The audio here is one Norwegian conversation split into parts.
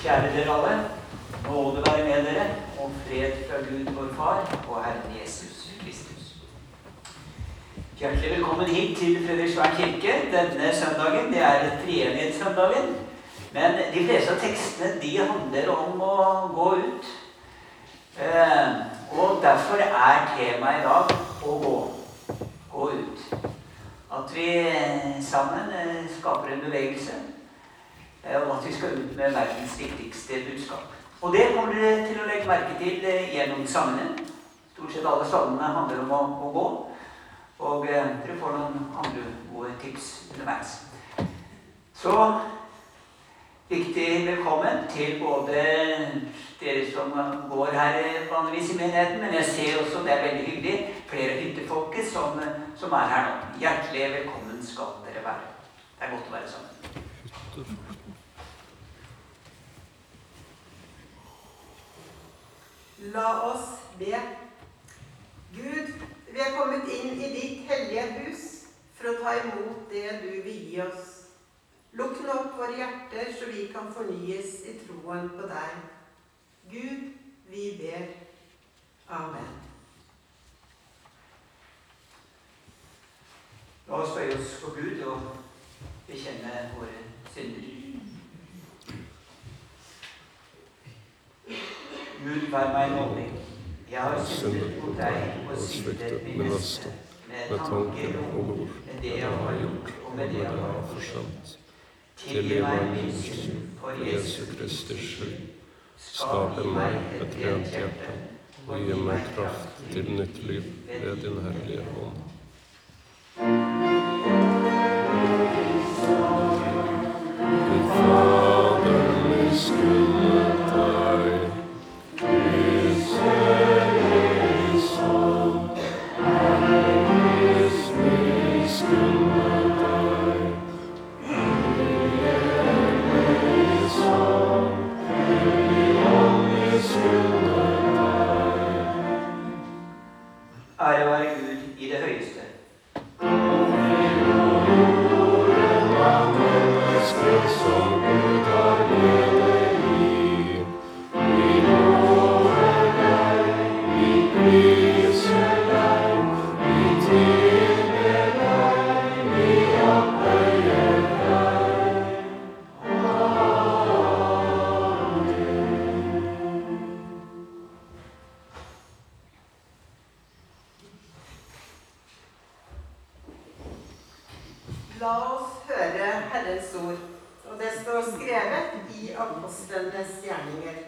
Kjære dere alle, nåde være med dere, og fred fra Gud vår Far og Herren Jesus Kristus. Hjertelig velkommen hit til Fredriksvern kirke denne søndagen. Det er treenighetssøndagen, men de fleste av tekstene de handler om å gå ut. Og derfor er temaet i dag å gå ut. At vi sammen skaper en bevegelse, og at vi skal ut med verdens viktigste budskap. Og det kommer dere til å legge merke til gjennom sangene. Stort sett alle sangene handler om å gå, og dere får noen andre gode tips underveis. Så viktig velkommen til både dere som går her vanligvis i menigheten, men jeg ser også, det er veldig hyggelig, flere hyttefolket som er her nå. Hjertelig velkommen skal dere være. Det er godt å være sammen. La oss be. Gud, vi er kommet inn i ditt hellige hus for å ta imot det du vil gi oss. Lukk nå opp våre hjerter så vi kan fornyes i troen på deg. Gud, vi ber. Amen. La oss bøye oss for Gud og bekjenne våre synder. Gud, vær meg nådig. Jeg har syndet mot deg og sviktet min neste, med tanker og ord, med det jeg har gjort og med det jeg har forsømt. Tilgi meg min synd for Jesu Kristi skyld. Skap i meg et rent hjerte, og gi meg kraft til nytt liv ved din herlige hånd. Gud Fader, miskunnet deg. Ære være Gud i det høyeste. Som Gud har glede i, vi lover deg, vi priser deg, vi tilber deg, vi opphøyer deg. La oss høre Herrens ord, og det står skrevet i Apostlenes gjerninger.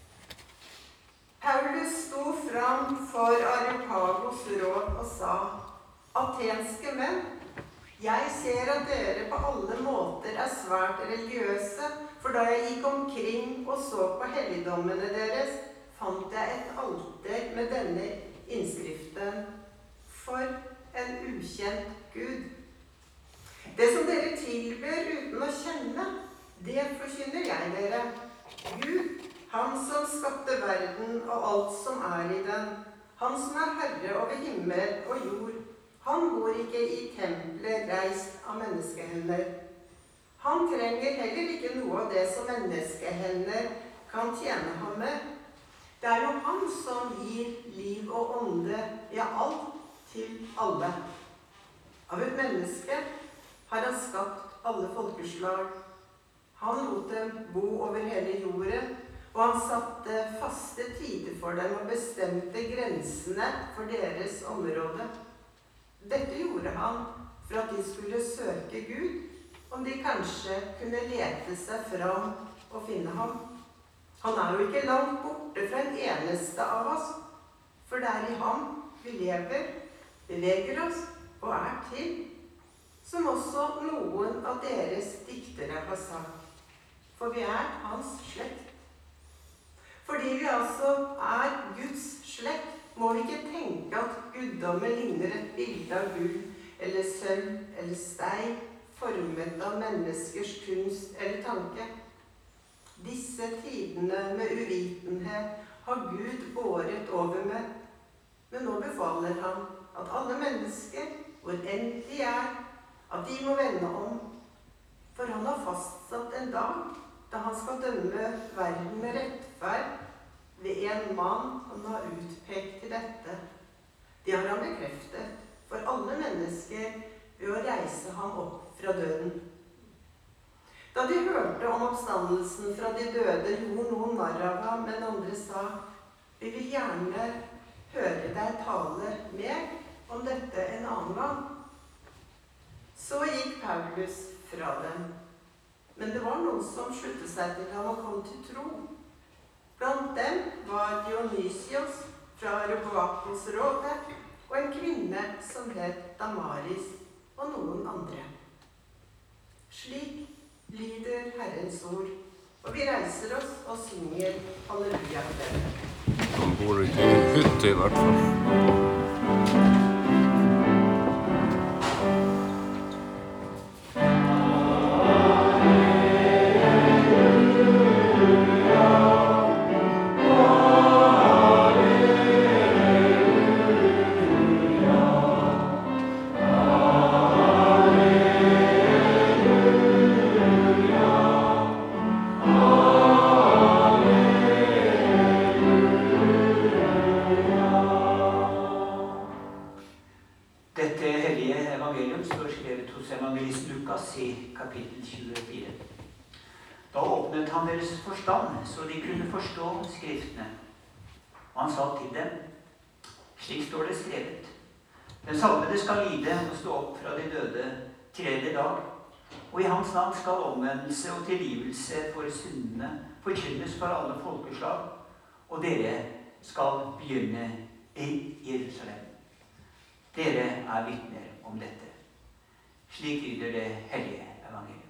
Paulus sto fram for Areopagos råd og sa: Atenske menn, jeg ser at dere på alle måter er svært religiøse, for da jeg gikk omkring og så på helligdommene deres, fant jeg et alter med denne innskriften: For en ukjent Gud. Det som dere tilber uten å kjenne, det forkynner jeg dere. Gud, han som skapte verden og alt som er i den, han som er herre over himmel og jord, han bor ikke i tempelet reist av menneskehender. Han trenger heller ikke noe av det som menneskehender kan tjene ham med. Det er jo han som gir liv og ånde, ja, alt til alle. Av et menneske har han skapt alle folkeslag. Han lot dem bo over hele jorden, og han satte faste tider for dem og bestemte grensene for deres område. Dette gjorde han for at de skulle søke Gud, om de kanskje kunne lete seg fram og finne ham. Han er jo ikke langt borte fra en eneste av oss, for det er i ham vi lever, beveger oss og er til. Som også noen av deres diktere har sagt. For vi er hans slekt. Fordi vi altså er Guds slekt, må vi ikke tenke at guddommen ligner et bilde av gull eller sølv eller stein, formet av menneskers kunst eller tanke. Disse tidene med uvitenhet har Gud båret over med. Men nå befaler han at alle mennesker, hvor enn de er, at de må vende om, for han har fastsatt en dag da han skal dømme verden med rettferd ved en mann han har utpekt til dette. Det har han bekreftet for alle mennesker ved å reise ham opp fra døden. Da de hørte om oppstandelsen fra de døde, gjorde noen narr av ham, men andre sa, vi vil gjerne høre deg tale mer om dette en annen gang. Så gikk Paulus fra dem, men det var noen som sluttet seg til ham og kom til tro. Blant dem var Dionysios fra Areopagos-rådet og en kvinne som het Damaris og noen andre. Slik lyder Herrens ord, og vi reiser oss og synger halleluja for dem. Han bor ikke i en hytte i hvert fall. Så de kunne forstå skriftene. Og han sa til dem, slik står det skrevet. Den salvede skal lide og stå opp fra de døde tredje dag, og i hans navn skal omvendelse og tilgivelse for syndene forkynnes for alle folkeslag, og dere skal begynne i Jerusalem. Dere er vitner om dette. Slik lyder det hellige evangelium.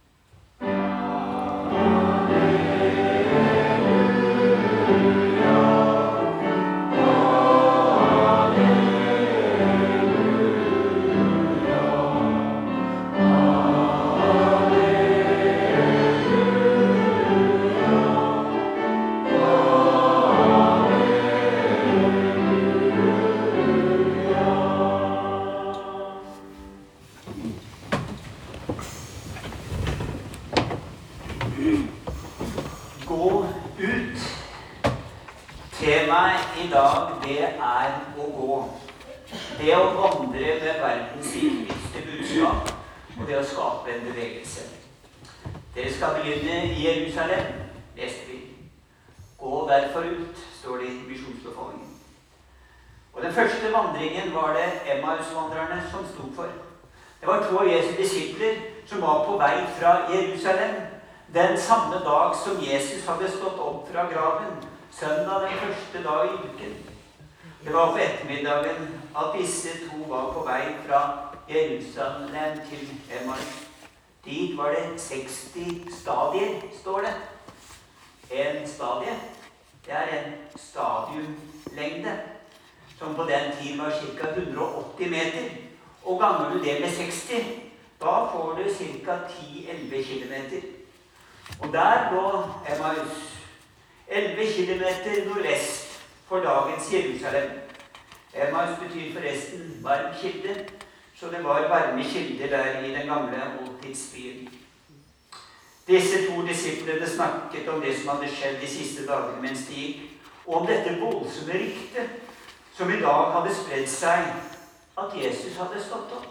Temaet i dag, det er å gå. Det å vandre med verdens viktigste budskap, og det å skape en bevegelse. Dere skal begynne i Jerusalem, leste vi. Gå derfor ut, står det i misjonsbefalingen. Og den første vandringen var det Emmaus-vandrerne som sto for. Det var 2 av Jesu disipler som var på vei fra Jerusalem den samme dag som Jesus hadde stått opp fra graven, søndag den første dag i uken. Det var på ettermiddagen at disse 2 var på vei fra Jerusalem til Emmaus. Dit var det 60 stadier, står det. En stadie, det er en stadiumlengde, som på den tid var ca. 180 meter. Og ganger du det med 60, da får du ca. 10-11 kilometer. Og der lå Emmaus, 11 kilometer nordvest for dagens Jerusalem. Emmaus betyr forresten varm kilde, så det var varme kilder der i den gamle oldtidsbyen. Disse 2 disiplene snakket om det som hadde skjedd de siste dagene mens de gikk, og om dette voldsomme ryktet som i dag hadde spredd seg, at Jesus hadde stått opp.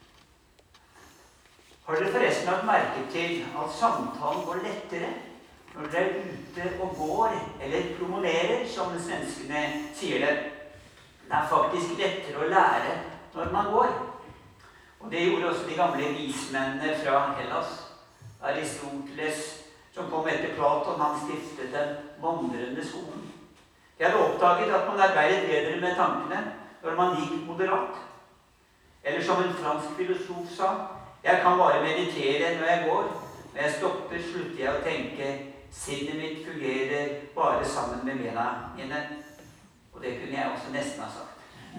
Har dere forresten lagt merke til at samtalen går lettere når dere er ute og går, eller promenerer, som svenskene sier det? Det er faktisk lettere å lære når man går. Og det gjorde også de gamle vismennene fra Hellas. Aristoteles, som kom etter Platon, han stiftet den vandrende skolen. De hadde oppdaget at man arbeidet bedre med tankene når man gikk moderat. Eller som en fransk filosof sa, jeg kan bare meditere når jeg går. Når jeg stopper, slutter jeg å tenke. Sinnet mitt fungerer bare sammen med bena mine. Og det kunne jeg også nesten ha sagt.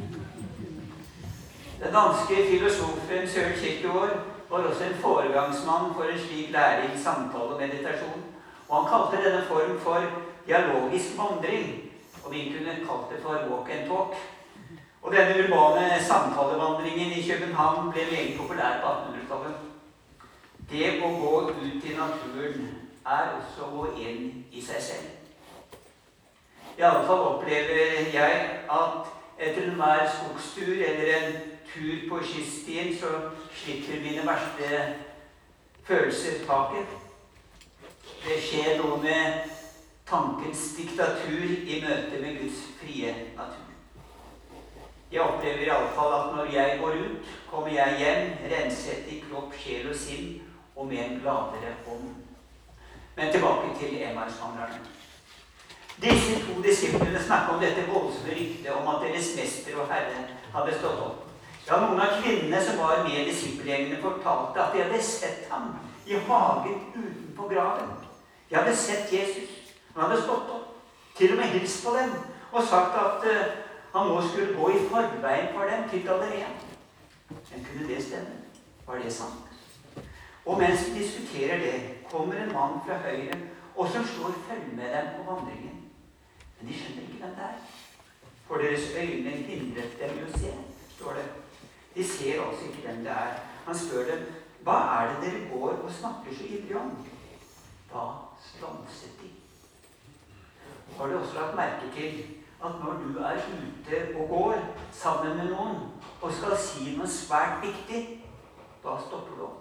Den danske filosofen Søren Kierkegaard var også en foregangsmann for en slik læring, samtale og meditasjon. Og han kalte denne form for dialogisk vandring. Og vi kunne kalt det for walk and talk. Og denne urbane samtalevandringen i København ble meget populær på 1800-tallet. Det å gå ut i naturen også å gå inn i seg selv. I alle fall opplever jeg at etter enhver skogstur eller en tur på kyststien, så slipper mine verste følelser taket. Det skjer noe med tankens diktatur i møte med Guds frie natur. Jeg opplever i alle fall at når jeg går ut, kommer jeg hjem, renset i kropp, sjel og sinn, og med en gladere ånd. Men tilbake til Emmausvandrerne. Disse 2 disiplene snakker om dette voldsomme ryktet om at deres mester og herre hadde stått opp. Ja, noen av kvinnene som var med i disippelgjengene fortalte at de hadde sett ham i hagen utenfor graven. De hadde sett Jesus. Han hadde stått opp, til og med hilst på dem, og sagt at han nå skulle gå i forveien for dem til Galilea. Men kunne det stemme? Var det sant? Og mens vi diskuterer det, kommer en mann fra høyre, og som slår følge med dem på vandringen. Men de skjønner ikke hvem det er. For deres øyne hindret dem i å se, står det. De ser altså ikke hvem det er. Han spør dem, hva er det dere går og snakker så ivrig om? Da stanset de. Har du også lagt merke til at når du er ute og går sammen med noen og skal si noe svært viktig, da stopper du opp.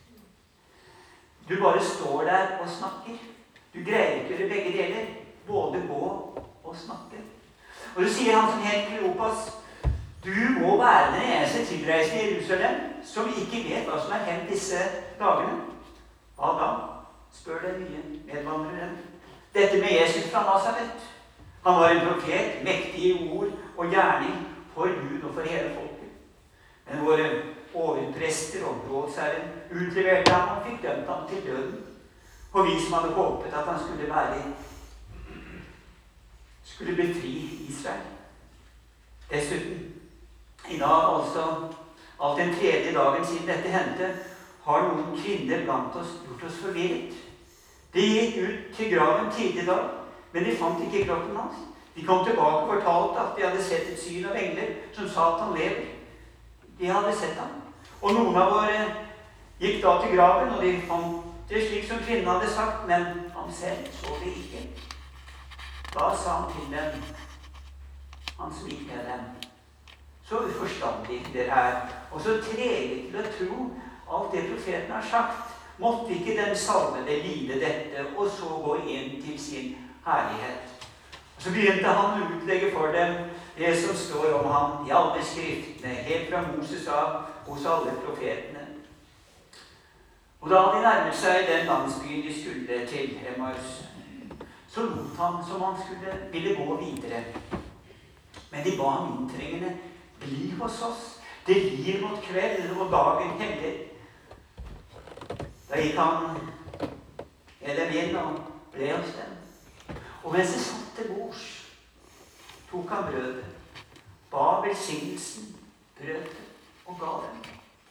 Du bare står der og snakker. Du greier ikke å gjøre begge deler, både gå og snakke. Og så sier han som helt Kleopas, du må være den eneste tilreisende i Jerusalem som ikke vet hva som er hendt disse dagene. Hva da? Spør den nye medvandreren. Dette med Jesus fra Nazaret. Han var en profet, mektig i ord og gjerning for Gud og for hele folket. Men våre overprester og rådsherren utleverte ham og fikk dømt ham til døden. Og vi som hadde håpet at han skulle befri Israel. Dessuten, i dag altså, alt den 3. dagen siden dette hendte, har noen kvinner blant oss gjort oss forvirret. De gikk ut til graven tidlig dag, men de fant ikke kroppen hans. De kom tilbake og fortalte at de hadde sett et syn av engler som sa at han lever. De hadde sett ham. Og noen av våre gikk da til graven, og de fant det slik som kvinnen hadde sagt, men han selv så det ikke. Da sa han til dem, han som gikk med dem, så uforstandig dere er, og så trege til å tro alt det profeten har sagt. Måtte ikke den salvede lide dette, og så gå inn til sin herlighet. Og så begynte han å utlegge for dem det som står om ham i alle skriftene, helt fra Moses av, hos alle profetene. Og da de nærmet seg den landsbyen de skulle til, Emmaus, så lot han som han ville gå videre. Men de ba inntrengende, bli hos oss, det lir mot kveld og dagen heller. Da gikk han med dem inn og ble hos dem. Og mens de satt til bords, tok han brødet, ba velsignelsen, brøt det og ga dem.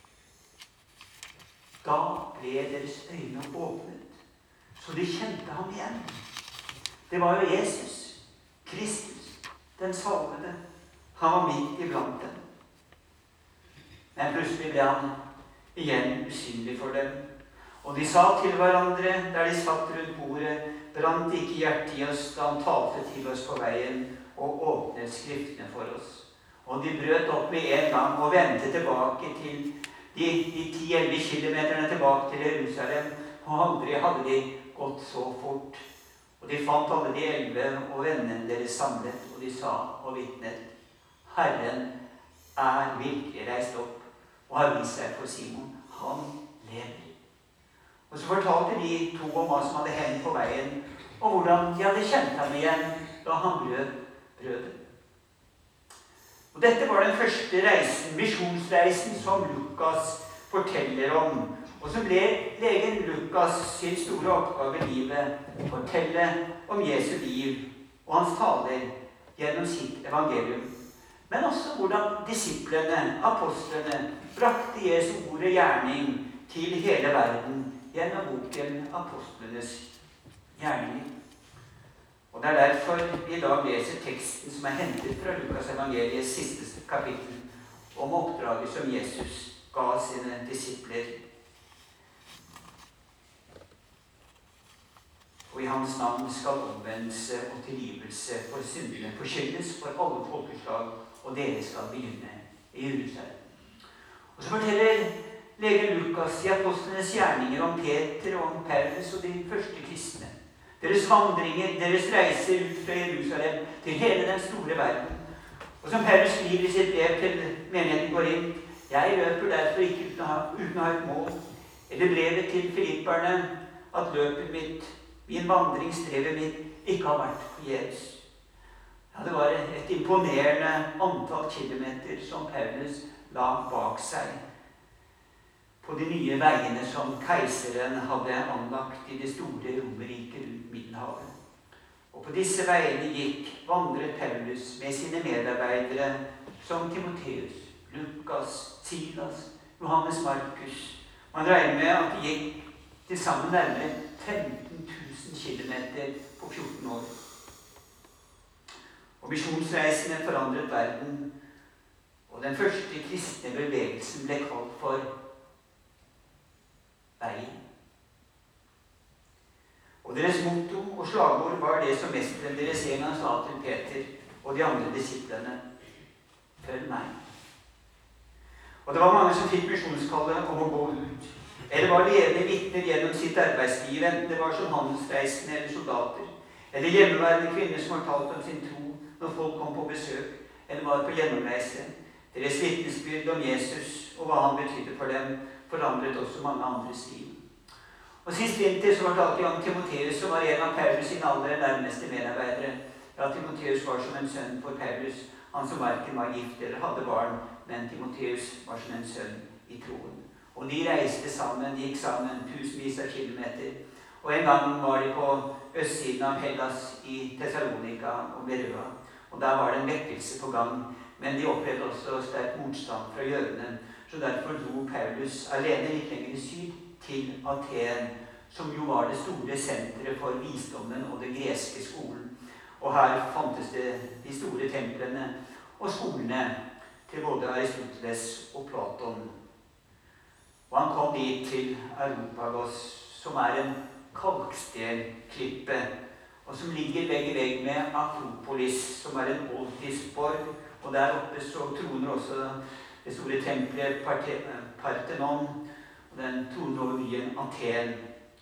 Da ble deres øyne åpnet, så de kjente ham igjen. Det var jo Jesus, Kristus, den salvede. Han var midt iblant dem. Men plutselig ble han igjen usynlig for dem. Og de sa til hverandre, der de satt rundt bordet, brant ikke hjertet i oss da han talte til oss på veien og åpnet skriftene for oss. Og de brøt opp med en gang og vendte tilbake til de 10-11 kilometerne tilbake til Jerusalem. Og aldri hadde de gått så fort. Og de fant alle de 11 og vennene deres samlet, og de sa og vitnet, Herren er virkelig reist opp og har vist seg for Simon. Han lever. Og så fortalte de 2 om hva som hadde hendt på veien, og hvordan de hadde kjent ham igjen da han brøt brødet. Og dette var den første reisen, misjonsreisen, som Lukas forteller om, og som ble legen Lukas sin store oppgave i livet, fortelle om Jesu liv og hans taler gjennom sitt evangelium. Men også hvordan disiplene, apostlene, brakte Jesu ord og gjerning til hele verden gjennom boken Apostlenes gjerninger. Og det er derfor vi i dag leser teksten som er hentet fra Lukas evangeliets siste kapittel om oppdraget som Jesus ga sine disipler. og i hans navn skal omvendelse og tilgivelse for syndene forkynnes for alle folkeslag, og dere skal begynne i Jerusalem. Og så forteller legen Lukas i Apostlenes gjerninger om Peter og om Paulus og de første kristne. Deres vandringer, deres reiser ut fra Jerusalem til hele den store verden. Og som Paulus skriver i sitt brev til menigheten Korint, jeg løper derfor ikke uten å ha et mål. Eller brevet til filipperne, at løpet mitt, min vandring, strevet mitt, ikke har vært forgjeves. Ja, det var et imponerende antall kilometer som Paulus la bak seg på de nye veiene som keiseren hadde anlagt i det store Romerriket rundt Middelhavet. Og på disse veiene vandret Paulus med sine medarbeidere som Timotheus, Lukas, Silas, Johannes Markus. Man regner med at det gikk til sammen nærmere 15 000 kilometer på 14 år. Og misjonsreisene forandret verden, og den første kristne bevegelsen ble kalt for veien. Og deres motto og slagord var det som mesteren deres en gang sa til Peter og de andre disiplene: følg meg. Og det var mange som fikk misjonskallet om å gå ut, eller var levende vitner gjennom sitt arbeidsliv, enten det var som handelsreisende eller soldater, eller hjemmeværende kvinner som fortalte om sin tro når folk kom på besøk, eller var på gjennomreise. Deres vitnesbyrd om Jesus og hva han betydde for dem, forandret også mange andres liv. Og sist vinter så fortalte jeg om Timotheus, som var en av Paulus sine aller nærmeste medarbeidere. Ja, Timotheus var som en sønn for Paulus, han som hverken var gift eller hadde barn, men Timotheus var som en sønn i troen. Og de reiste sammen, de gikk sammen tusenvis av kilometer. Og en gang var de på østsiden av Hellas i Thessalonika og Berøa. Og der var det en vekkelse på gang, men de opplevde også sterk motstand fra jødene. Så derfor dro Paulus alene litt lenger i syd til Aten, som jo var det store senteret for visdommen og den greske skolen. Og her fantes det de store templene og skolene til både Aristoteles og Platon. Og han kom dit til Areopagos, som er en kalkstenklippe, og som ligger vegg i vegg med Akropolis, som er en oltisk borg. Og der oppe så troner også det store tempelet Parthenon, og den troner over byen Aten.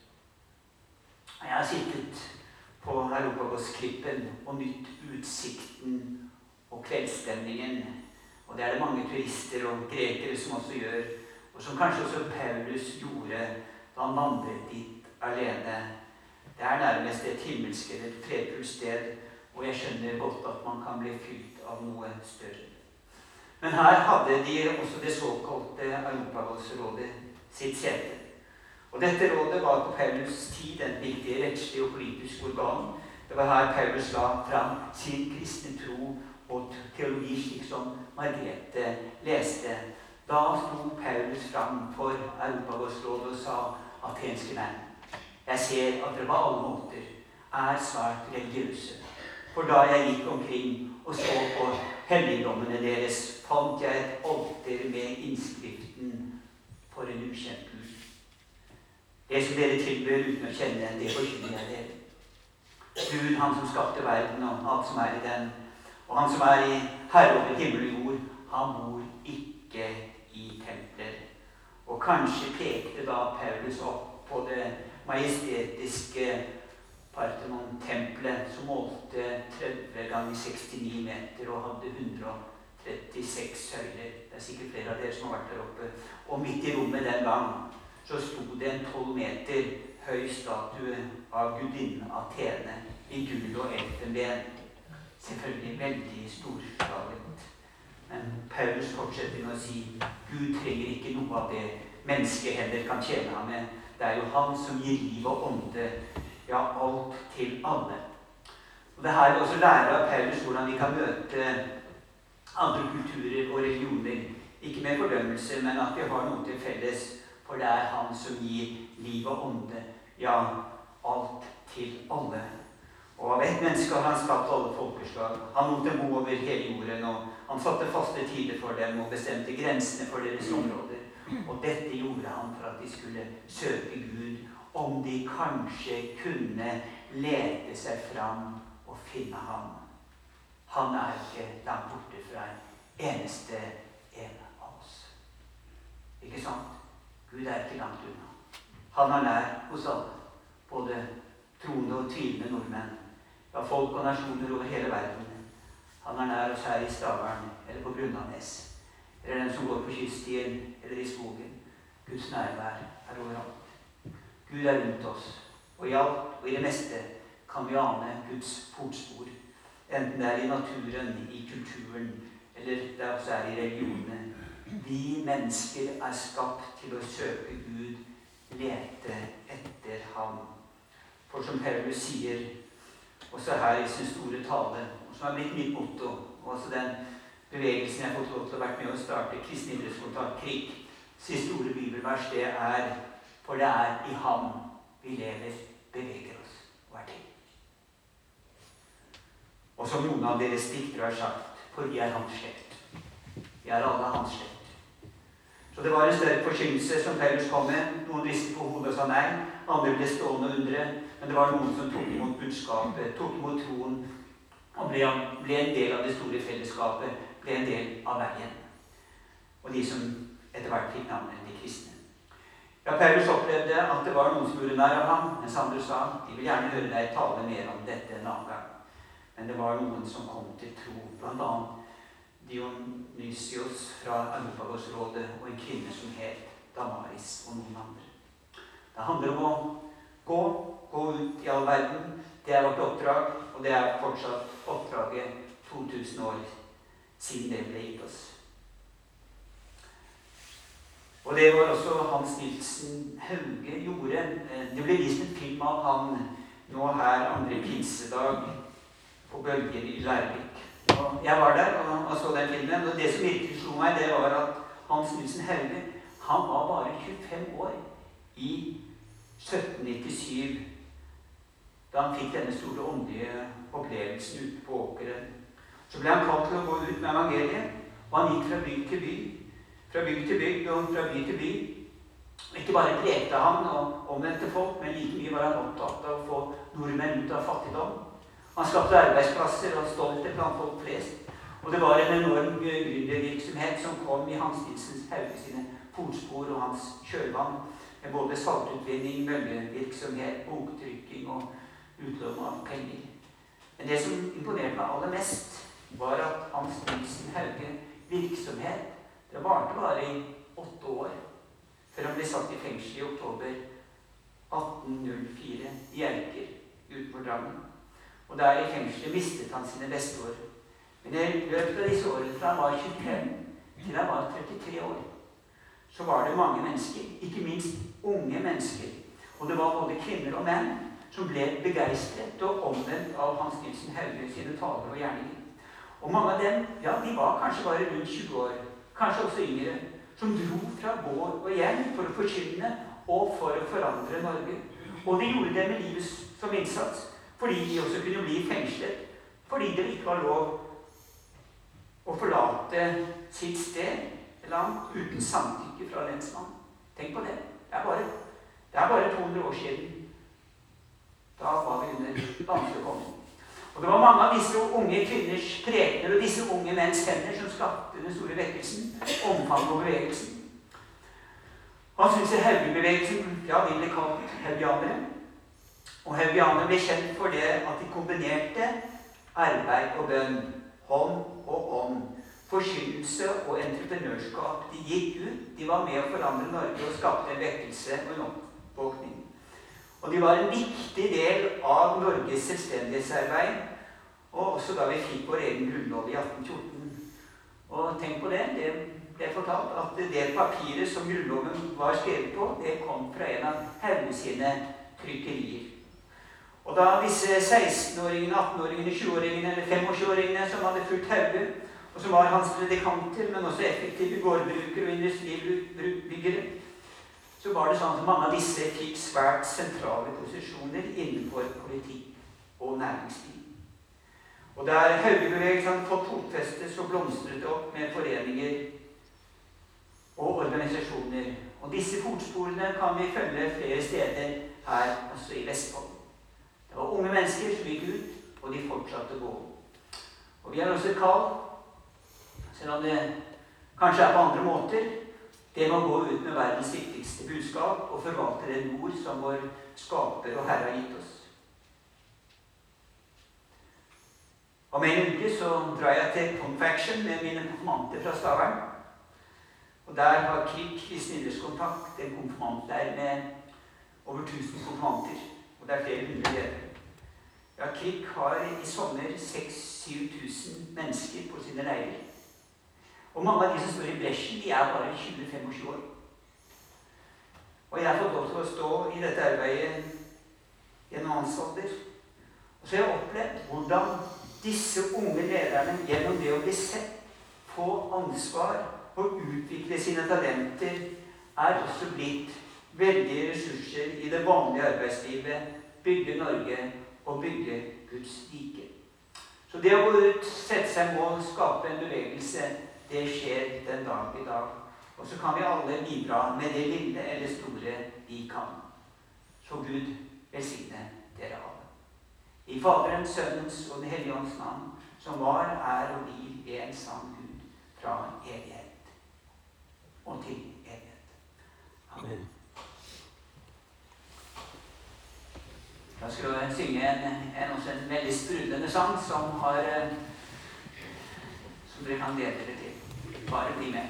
Jeg har sittet på Areopagos-klippen og nytt utsikten og kveldsstemningen. Og det er det mange turister og grekere som også gjør, og som kanskje også Paulus gjorde da han vandret dit alene. Det er nærmest et himmelsk eller et fredfullt sted, og jeg skjønner godt at man kan bli fylt av noe større. Men her hadde de også det såkalte Areopagos-rådet sitt sete. Og dette rådet var på Paulus tid en viktig rettslig og politisk organ. Det var her Paulus la fram sin kristne tro og teologi, slik som Margrethe leste. Da sto Paulus fram for Areopagos-rådet og sa: atenske menn, jeg ser at dere på alle måter er svært religiøse. For da jeg gikk omkring og så på helligdommene deres, fant jeg et alter med innskriften for en ukjent Gud. Det som dere tilbyr uten å kjenne, det forkynner jeg dere. Gud, han som skapte verden og alt som er i den, og han som er i herre over himmel og jord, han bor ikke i templer. Og kanskje pekte da Paulus opp på det majestetiske Parthenon-tempelet, som målte 30 ganger 69 meter og hadde 136 søyler. Det er sikkert flere av dere som har vært der oppe. Og midt i rommet den gang så sto det en 12 meter høy statue av gudinnen Athene i gull og elfenben. Selvfølgelig veldig storslaget. Men Paulus fortsetter med å si: Gud trenger ikke noe av det menneskehender kan tjene ham med. Det er jo han som gir liv og ånde, ja, alt til alle. Og det her er også lære av Paulus hvordan vi kan møte andre kulturer og religioner. Ikke med fordømmelse, men at vi har noe til felles. For det er han som gir liv og ånde, ja, alt til alle. Og av ett menneske har han skapt alle folkeslag. Han lot dem bo over hele jorden, og han satte faste tider for dem og bestemte grensene for deres områder. Og dette gjorde han for at de skulle søke Gud, om de kanskje kunne lete seg fram og finne ham. Han ikke langt borte fra en eneste en av oss. Ikke sant? Gud ikke langt unna. Han nær hos alle, både troende og tvilende nordmenn, ja, folk og nasjoner over hele verden. Han nær oss her i Stavern, eller på Grunnannes, eller den som går på kyststien, eller i skogen. Guds nærvær overalt. Gud rundt oss, og i alt og i det meste kan vi ane Guds fotspor, enten det i naturen, i kulturen, eller det også i religionene. Vi mennesker skapt til å søke Gud, lete etter ham. For som Paulus sier, også her i sin store tale, som blitt mitt motto, og også den bevegelsen jeg har fått lov til å være med å starte, Kristen idrettskontakt, KRIK, sitt store bibelvers, det for det i ham vi lever, beveger oss og til. Og som noen av deres diktere har sagt, for vi hans slekt. Vi alle hans slekt. Så det var en større forkynnelse som Paulus kom med. Noen ristet på hodet og sa nei, andre ble stående og undre, men det var noen som tok imot budskapet, tok imot troen, og ble en del av det store fellesskapet, ble en del av veien. Og de som etter hvert fikk navnet de kristne. Ja, Paulus opplevde at det var noen som gjorde nær av ham, mens andre sa, de vil gjerne høre deg tale mer om dette en annen gang. Men det var noen som kom til tro, blant annet Dionysios fra Europagosrådet og en kvinne som het Damaris og noen andre. Det handler om å gå ut i all verden. Det vårt oppdrag, og det fortsatt oppdraget 2000 år siden det ble gitt oss. Og det var også Hans Nilsen Hauge gjorde. Det ble vist en film av han nå her andre pinsedag på Bølger i Lærvik. Og jeg var der og så den filmen, og det som virkelig slo meg, det var at Hans Nilsen Hauge, han var bare 25 år i 1797, da han fikk denne store åndelige opplevelsen ute på åkeren. Så ble han kalt til å gå ut med evangeliet, og han gikk fra bygd til bygd, fra bygd til bygd og fra by til by. Ikke bare prekte han og omvendte folk, men like mye var han opptatt av å få nordmenn ut av fattigdom. Han skapte arbeidsplasser og stolthet blant folk flest. Og det var en enorm gründervirksomhet som kom i Hans Nilsen Hauge sine fotspor og hans kjølvann, med både saltutvinning, møllevirksomhet, boktrykking og utlån av penger. Men det som imponerte meg aller mest, var at Hans Nilsen Hauge virksomhet, det varte bare i 8 år, før han ble satt i fengsel i oktober 1804 i Eiker, utenfor Drammen. Og der i fengselet mistet han sine beste år. Men i løpet av disse årene, fra han var 25 til han var 33 år, så var det mange mennesker, ikke minst unge mennesker. Og det var både kvinner og menn som ble begeistret og omvendt av Hans Nilsen Hauge sine taler og gjerninger. Og mange av dem, ja, de var kanskje bare rundt 20 år, kanskje også yngre, som dro fra gård og hjem for å forkynne og for å forandre Norge. Og de gjorde det med livet som innsats, fordi de også kunne bli fengslet, fordi det ikke var lov å forlate sitt sted eller annet uten samtykke fra lensmannen. Tenk på det. Det er bare 200 år siden. Da var vi under danskekongen. Og det var mange av disse unge kvinners prekener og disse unge menns hender som skapte den store vekkelsen, omfang og bevegelsen. Han synes Hauge-bevegelsen, ja, de ble kalt haugianere. Og haugianere ble kjent for det at de kombinerte arbeid og bønn, hånd og ånd, forkynnelse og entreprenørskap. De gikk ut, de var med å forandre Norge og skapte en vekkelse og en oppvåkning. Og de var en viktig del av Norges selvstendighetsarbeid, og også da vi fikk vår egen grunnlov i 1814. Og tenk på det, det ble fortalt at det papiret som grunnloven var skrevet på, det kom fra en av Hauge sine trykkerier. Og da disse 16-åringene, 18-åringene, 20-åringene eller 25-åringene som hadde fulgt Hauge, og som var hans predikanter, men også effektive gårdbrukere og industribyggere, så var det sånn at mange av disse fikk svært sentrale posisjoner innenfor politikk og næringsliv. Og der Hauge-bevegelsen hadde fått fotfeste, så blomstret det opp med foreninger og organisasjoner. Og disse fotsporene kan vi følge flere steder her, også i Vestfold. Det Og unge mennesker som gikk ut, og de fortsatte å gå. Og vi har også et kall, selv om det kanskje er på andre måter, det må gå ut med verdens viktigste budskap og forvalte den ord som vår skaper og Herre har gitt oss. Om en uke så drar jeg til Confection med mine konfirmanter fra Stavern. Og der har KRIK i Snillerskontakt en konfirmantleir med over 1000 konfirmanter. Og det er flere hundre ledere. Ja, KRIK har i sommer 6-7 tusen mennesker på sine leirer. Og mange av de som står i bresjen, de er bare 20-25 år. Og jeg har fått lov til å stå i dette arbeidet gjennom hans alder. Og så har jeg opplevd hvordan disse unge lederne gjennom det å bli sett, få ansvar og utvikle sine talenter, er også blitt veldige ressurser i det vanlige arbeidslivet, bygge Norge og bygge Guds rike. Så det å gå ut, sette seg mål, skape en bevegelse, det skjer den dag i dag. Og så kan vi alle bidra med det lille eller store vi kan. Så Gud velsigne dere alle. I Faderens, Sønnens og Den hellige ånds navn, som var, er og blir en sann Gud fra evighet og til evighet. Amen. Da skal jeg synge også en veldig sprudlende sang som dere kan lede dere til. Bare bli med.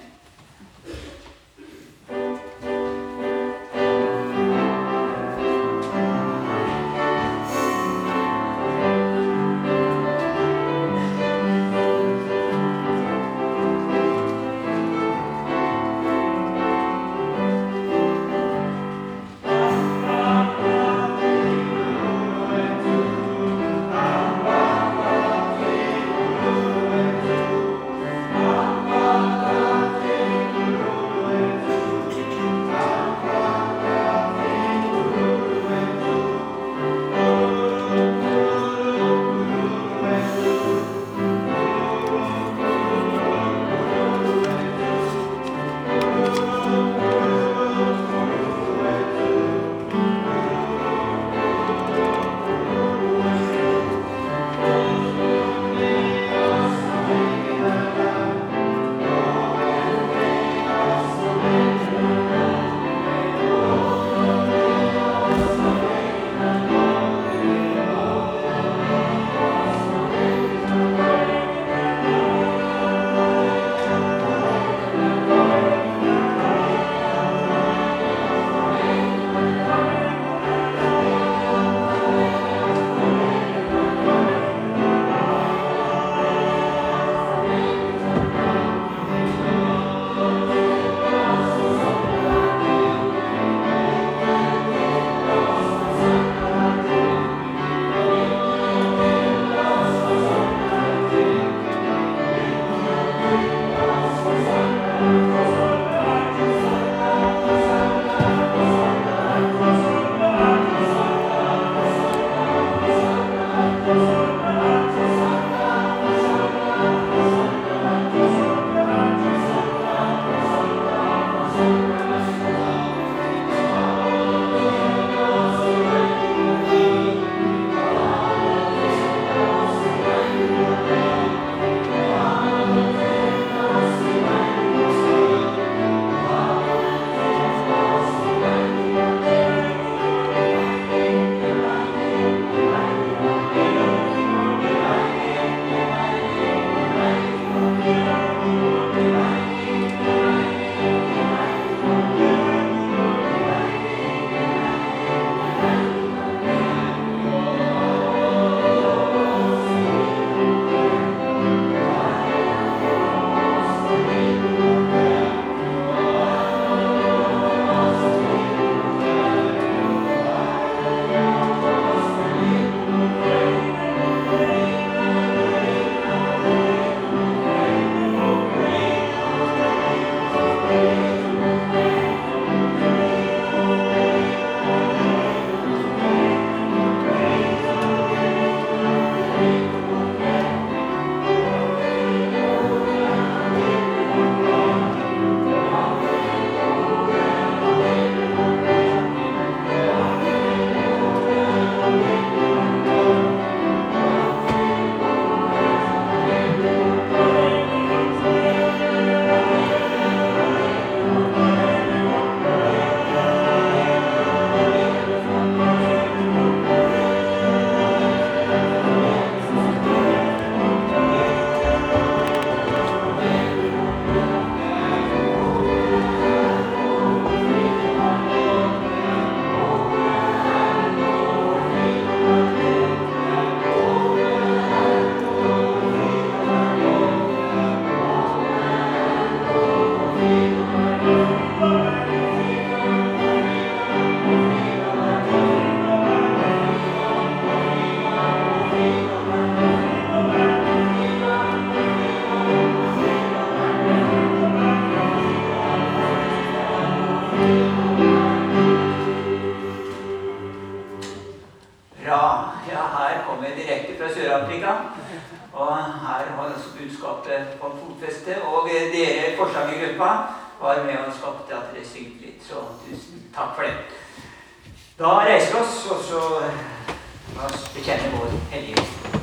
direkte fra Sør-Afrika. Og her har også budskapet fått fotfeste. Og dere forsangergruppa var med og skapte at dere syngt litt. Så tusen takk for det. Da reiser vi oss, og så la oss bekjenne vår hellige.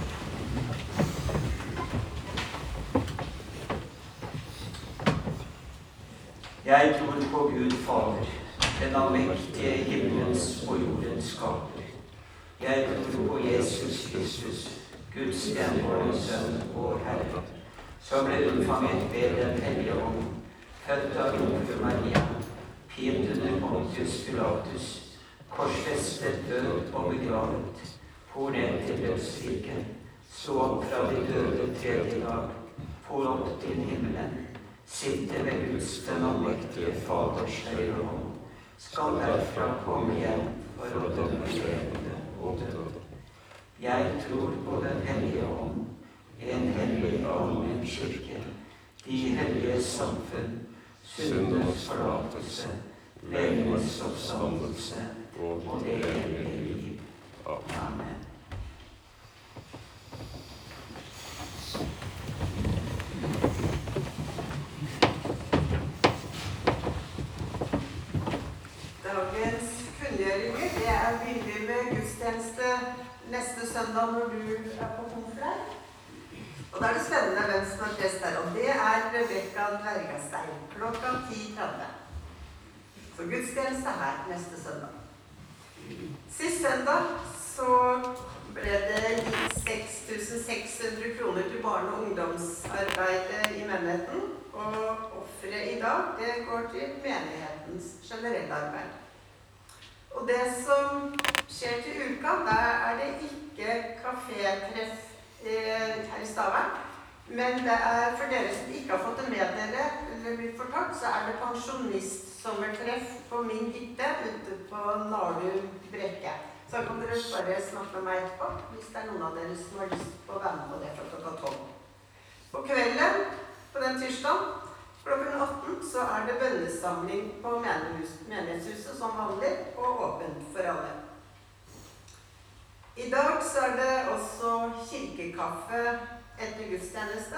Jeg tror på Gud Fader, den allmektige himmelens og jordens skaper. Jeg tror på Jesus Kristus, Guds enbårne Sønn, vår Herre, som ble unnfanget ved den hellige ånd, født av jomfru Maria, pint under Pontius Pilatus, korsfestet, død og begravet, for ned til dødsriket, så opp fra de døde tredje dag, for opp til himmelen, sitter ved Guds den allmektige Faders høyre hånd, skal derfra komme igjen for å dømme levende og døde. Jeg tror på den hellige ånd, en hellig allmenn kirke, de hellige samfunn, syndenes forlatelse, legemets oppstandelse og det evige liv. Amen. Dagens kunngjøringer, det er begynner med gudstjeneste neste søndag når du er på konferanse. Og da er det spennende hvem som er prest der, og det er Rebekka Dvergastein, klokka 10:30. Så gudstjeneste her neste søndag. Sist søndag så ble det gitt 6.600 kroner til barne- og ungdomsarbeidet i menigheten, og offeret i dag, det går til menighetens generelle arbeid. Og det som skjer til uka, da er det ikke kafétreff her i Stavern, men det er for dere som ikke har fått det med dere, eller blitt fortalt, så er det pensjonistsommertreff på min hytte ute på Nardu Brekke. Så kan dere bare snakke med meg etterpå, hvis det er noen av dere som har lyst på å være med på det fra klokka 12. På kvelden, på den tirsdagen, klokken 18, så er det bønnesamling på menighetshuset som vanlig, og åpent for alle. I dag så er det også kirkekaffe etter gudstjeneste.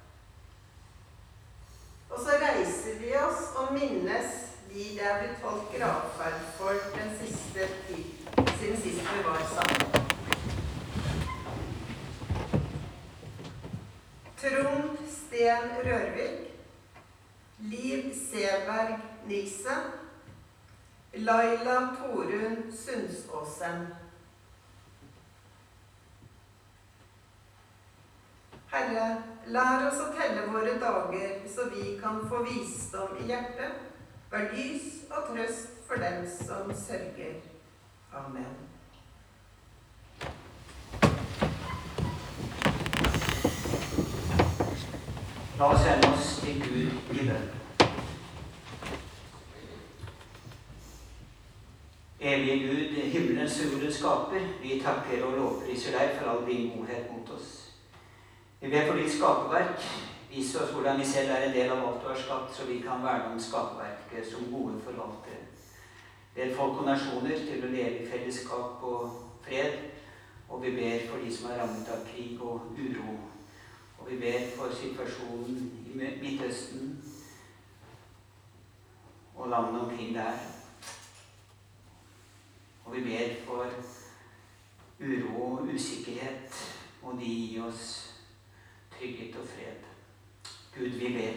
Og så reiser vi oss og minnes de det er blitt holdt gravferd for den siste tid, siden sist vi var sammen. Trond Sten Rørvik, Liv Seberg Nilsen, Laila Torunn Sundsåsen. Herre, lær oss å telle våre dager, så vi kan få visdom i hjertet, vær lys og trøst for dem som sørger. Amen. La oss vende oss til Gud i bønn. Evige Gud, himmelens og jordens skaper, vi takker og lovpriser deg for all din godhet mot oss. Vi ber for ditt skaperverk. Vis oss hvordan vi selv er en del av alt du har skapt, så vi kan verne om skaperverket som gode forvaltere. Ber folk og nasjoner til å leve i fellesskap og fred, og vi ber for de som er rammet av krig og uro. Og vi ber for situasjonen i Midtøsten og landene omkring der. Og vi ber for uro og usikkerhet, og de gir oss trygghet og fred. Gud, vi ber.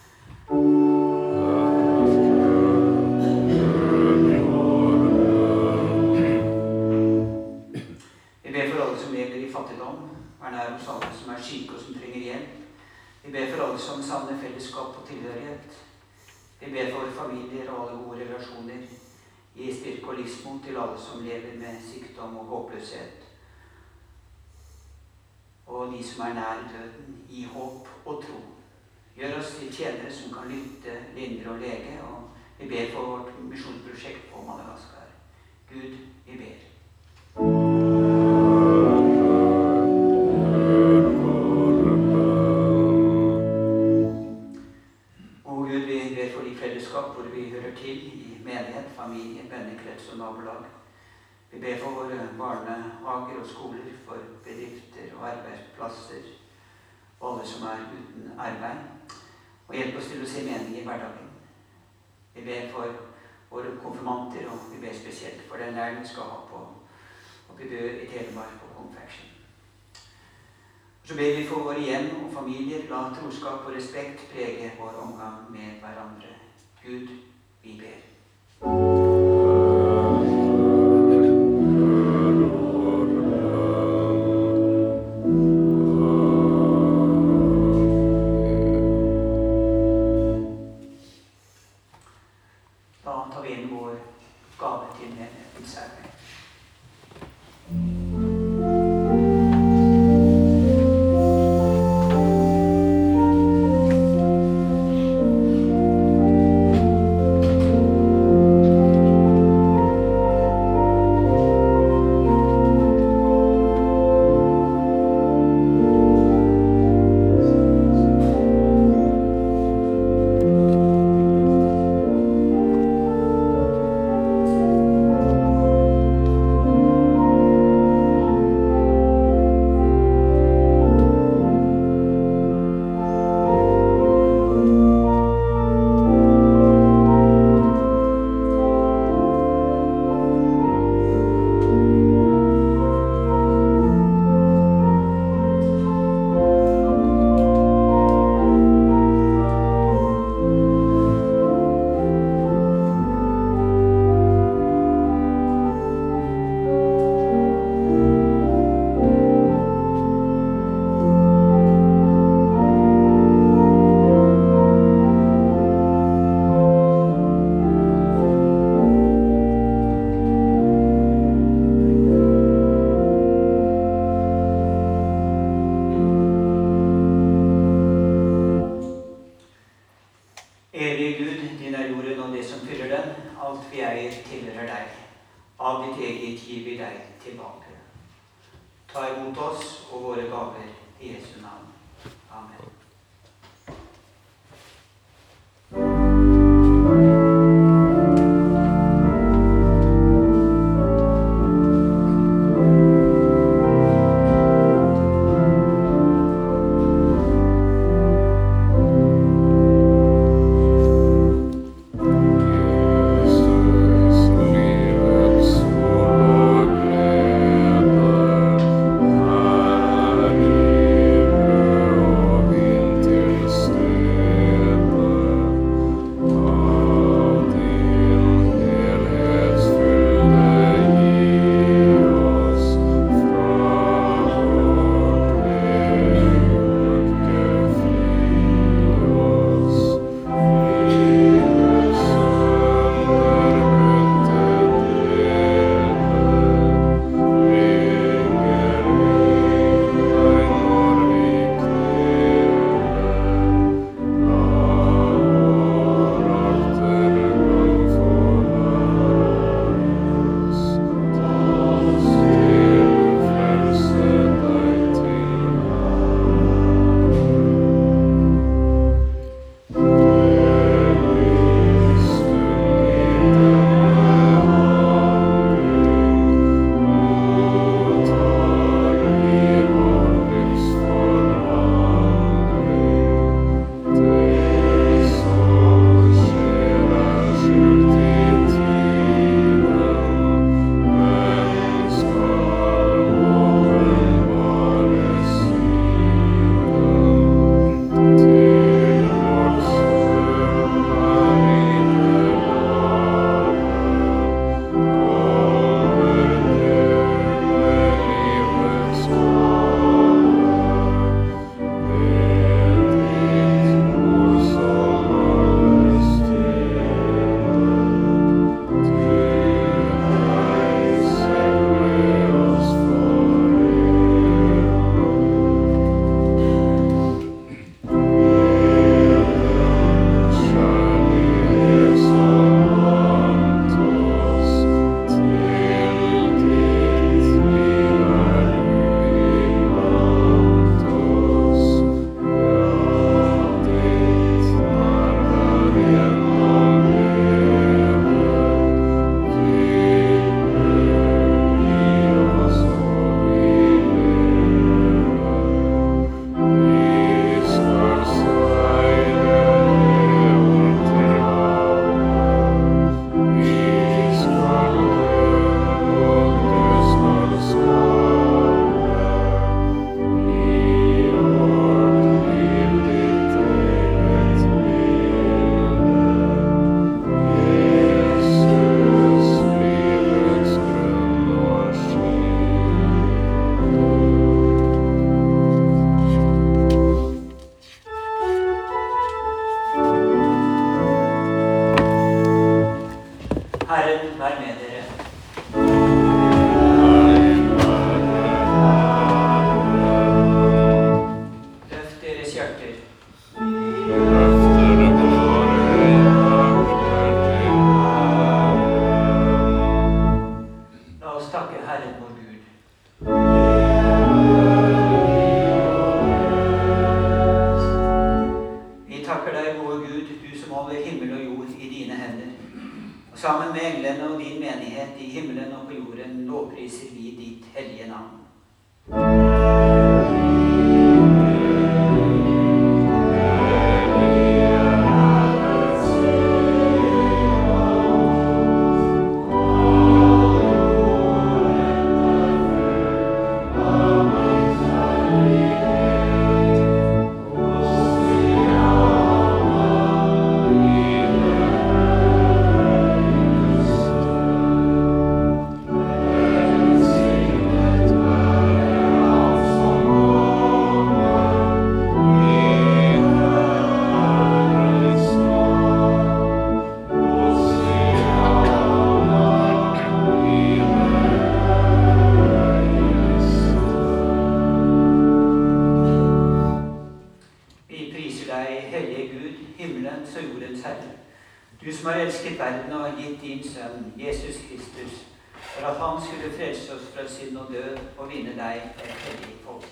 Vi ber for alle som lever i fattigdom, vær nær hos alle som er syke og som trenger hjelp. Vi ber for alle som savner fellesskap og tilhørighet. Vi ber for familier og alle gode relasjoner. Gi styrke og livsmot til alle som lever med sykdom og håpløshet. Og de som er nær døden, gi håp og tro. Gjør oss til tjenere som kan lytte, lindre og lege, og vi ber for vårt misjonsprosjekt på Madagaskar. Gud, vi ber. Og Gud, vi ber for de fellesskap hvor vi hører til, i menighet, familie, vennekrets og nabolag. Vi ber for våre barnehager og skoler, for bedrifter, på arbeidsplasser, og alle som er uten arbeid. Og hjelp oss til å se mening i hverdagen. Vi ber for våre konfirmanter, og vi ber spesielt for den læren vi skal ha på oppe i Bø i Telemark på Confection. Så ber vi for våre hjem og familier, la troskap og respekt prege vår omgang med hverandre. Gud, vi ber. Da tar vi inn vår gave til menighetens arbeid. Evige Gud, din er jorden og det som fyller den. Alt vi eier, tilhører deg. Av ditt eget gir vi deg tilbake. Ta imot oss og våre gaver i Jesu navn. Amen. Livets ord leder, Herre, lovpriser vi ditt hellige navn. Du som har elsket verden og gitt din sønn, Jesus Kristus, for at han skulle frelse oss fra synd og død og vinne deg et hellig folk.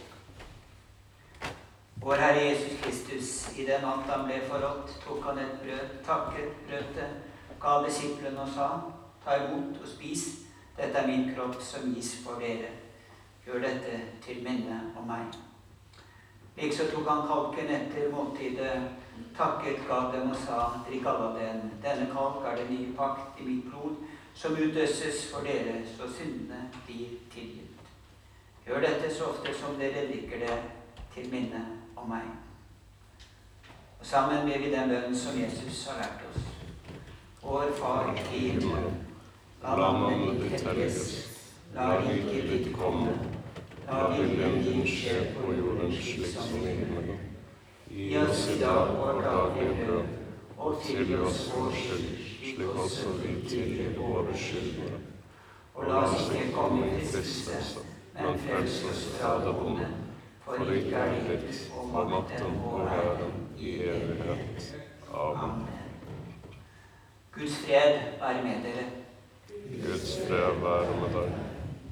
Vår Herre Jesus Kristus, i den natt han ble forrådt, tok han et brød, takket, brøt det, ga disiplene og sa, ta imot og spis, dette er min kropp som gis for dere. Gjør dette til minne om meg. Liksom tok han kalken etter måltidet, takket, gav dem og sa, drikk alle av den. Denne kalk er den nye pakt i mitt blod, som utøses for dere, så syndene blir tilgitt. Gjør dette så ofte som dere drikker det, til minne om meg. Og sammen ber vi den bønnen som Jesus har lært oss. Vår Far i himmelen, la navnet ditt helliges, la riket ditt komme, la viljen din skje på jorden slik som i himmelen. Gi oss i dag vår daglige brød, og tilgi oss vår skyld, slik også vi tilgir våre skyldnere. Og la oss ikke komme i fristelse, men frels oss fra det onde, for ikke er ditt, og makten og æren i evighet. Amen. Guds fred være med dere. Guds fred være med deg.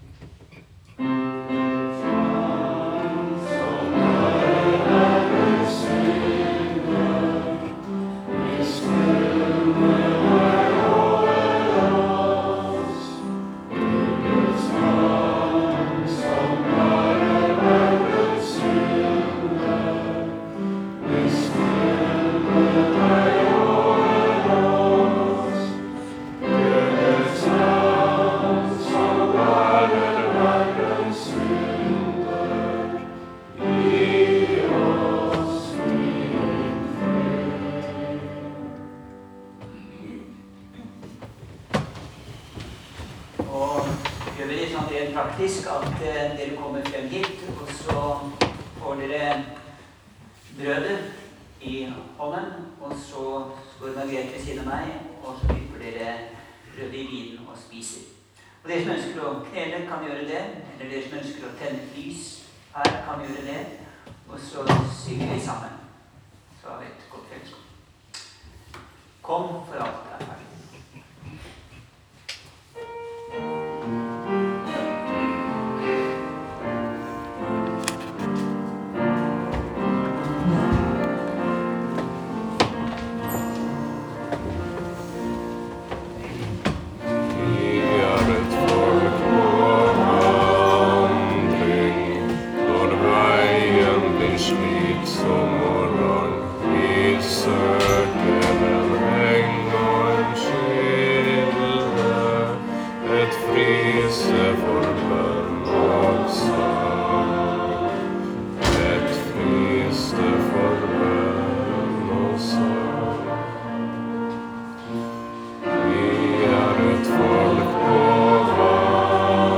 Praktisk at dere kommer frem hit, og så får dere brødet i hånden, og så står Margrethe ved siden av meg, og så dypper dere brødet i vinen og spiser. Og dere som ønsker å knele kan gjøre det, eller dere som ønsker å tenne et lys her kan gjøre det, og så synger vi sammen. Så har vi et godt fellesskap. Kom for alt er ferdig.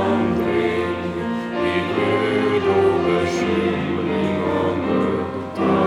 Bekymring og nød.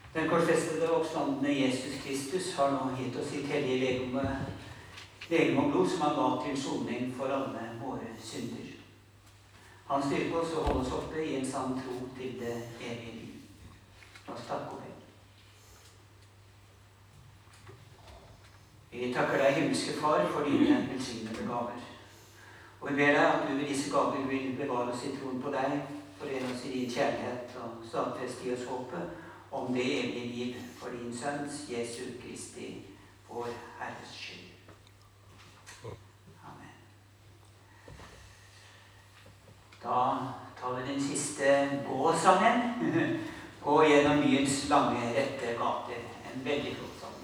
Den korsfestede og oppstandende Jesus Kristus har nå gitt oss sitt hellige legeme og blod, som han ga til soning for alle våre synder. Han styrker oss og holder oss oppe i en sann tro til det evige liv. La oss takke og be. Vi takker deg, himmelske Far, for dine velsignede gaver. Og vi ber deg at du ved disse gaver vil bevare oss i troen på deg, forene oss i din kjærlighet og stadfeste i oss håpet om det evige liv for din Sønns, Jesu Kristi, vår Herres skyld. Amen. Da tar vi den siste gå-sangen. Gå gjennom byens lange, rette gater. En veldig flott sang.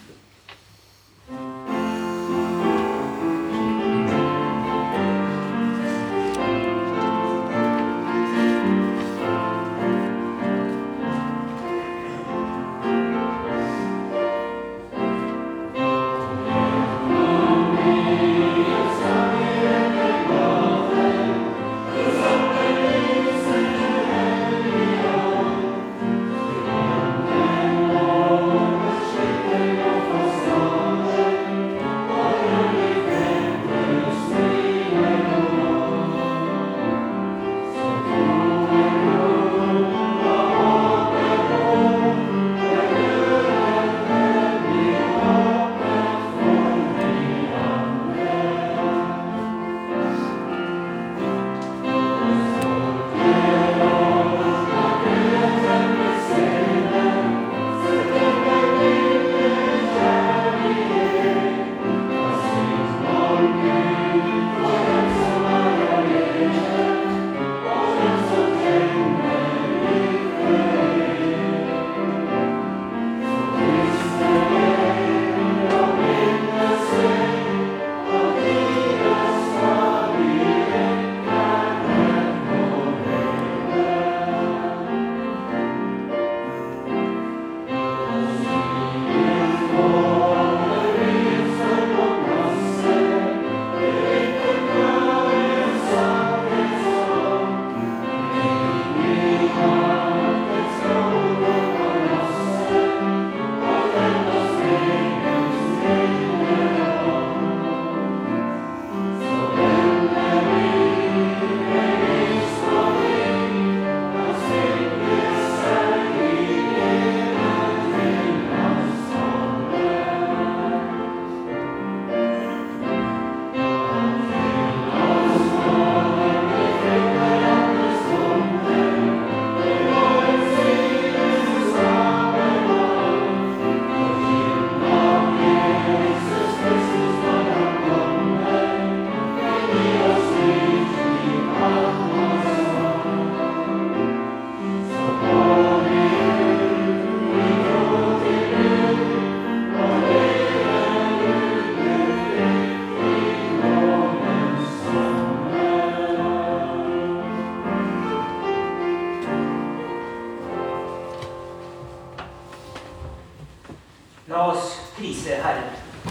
La oss prise Herren.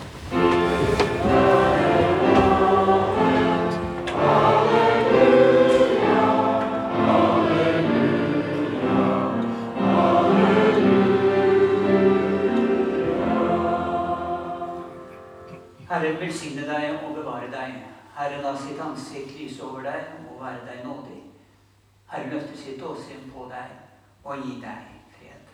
Herren velsigne deg og bevare deg. Herren la sitt ansikt lyse over deg og være deg nådig. Herren løfter sitt åsyn på deg og gi deg fred.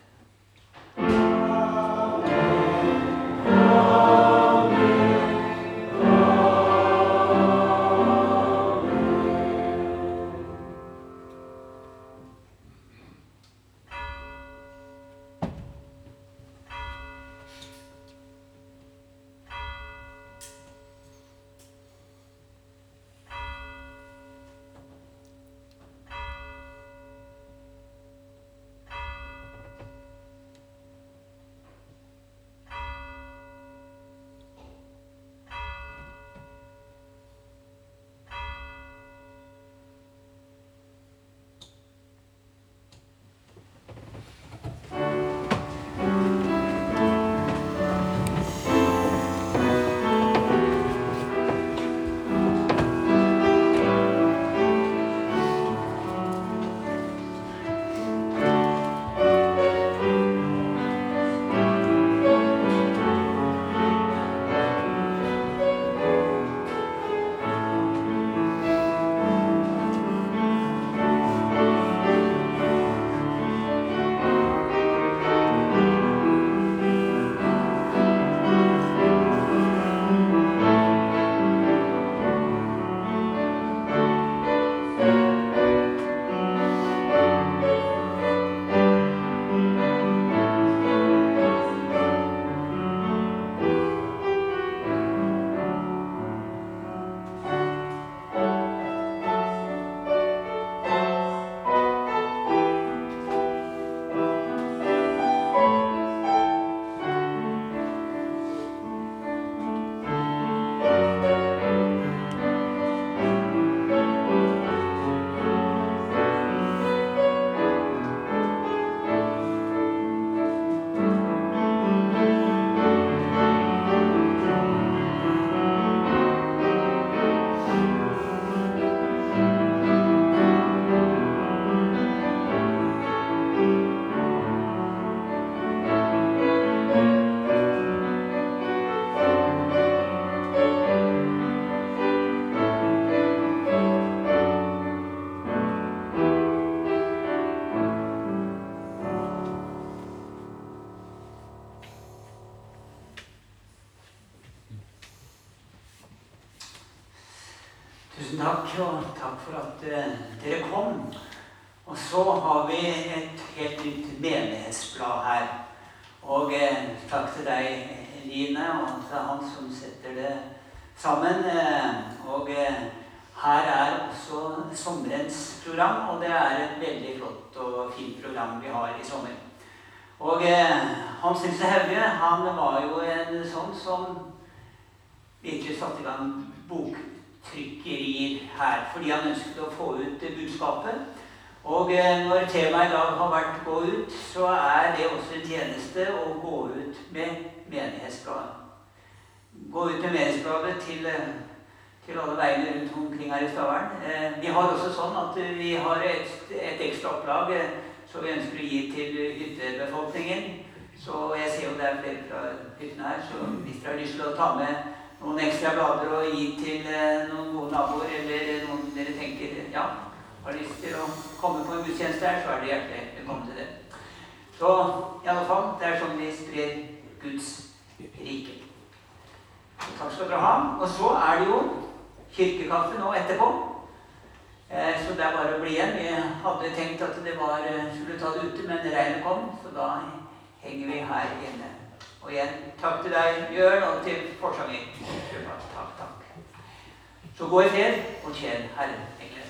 Tusen takk, og takk for at dere kom. Og så har vi et helt nytt menighetsblad her. Og takk til deg, Line, og til han som setter det sammen. Og her også sommerens program, og det et veldig flott og fint program vi har i sommer. Og Hans Nilsen Hauge, han var jo en sånn som virkelig satte i gang boktrykkerier her, fordi han ønsket å få ut budskapet. Og når temaet i dag har vært gå ut, så det også en tjeneste å gå ut med menighetsbladet. Gå ut med menighetsbladet til alle veiene rundt omkring her i Stavern. Vi har også sånn at vi har et ekstra opplag som vi ønsker å gi til hyttebefolkningen. Så jeg ser jo det flere fra hyttene her, så hvis dere har lyst til å ta med noen ekstra blader og gi til noen gode naboer, eller noen dere tenker, ja, har lyst til å komme på en gudstjeneste her, så det hjertelig velkommen til det. Så i alle fall, det sånn vi sprer Guds rike. Så takk skal dere ha. Og så det jo kirkekaffe nå etterpå. Så det bare å bli igjen. Vi hadde tenkt at det skulle ta det ute, men regnet kom, så da henger vi her inne. Og igjen, takk til deg, Jørn, og til forsanger. Takk. Så gå i fred, og tjen Herren.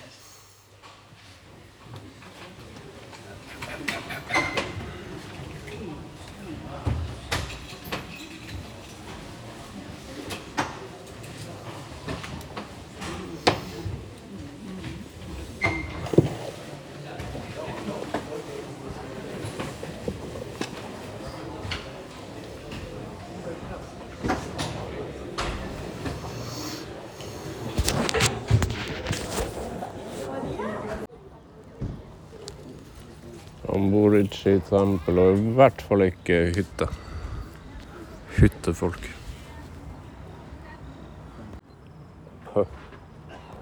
Han bor ikke i tempel, og i hvert fall ikke hytte. Hyttefolk.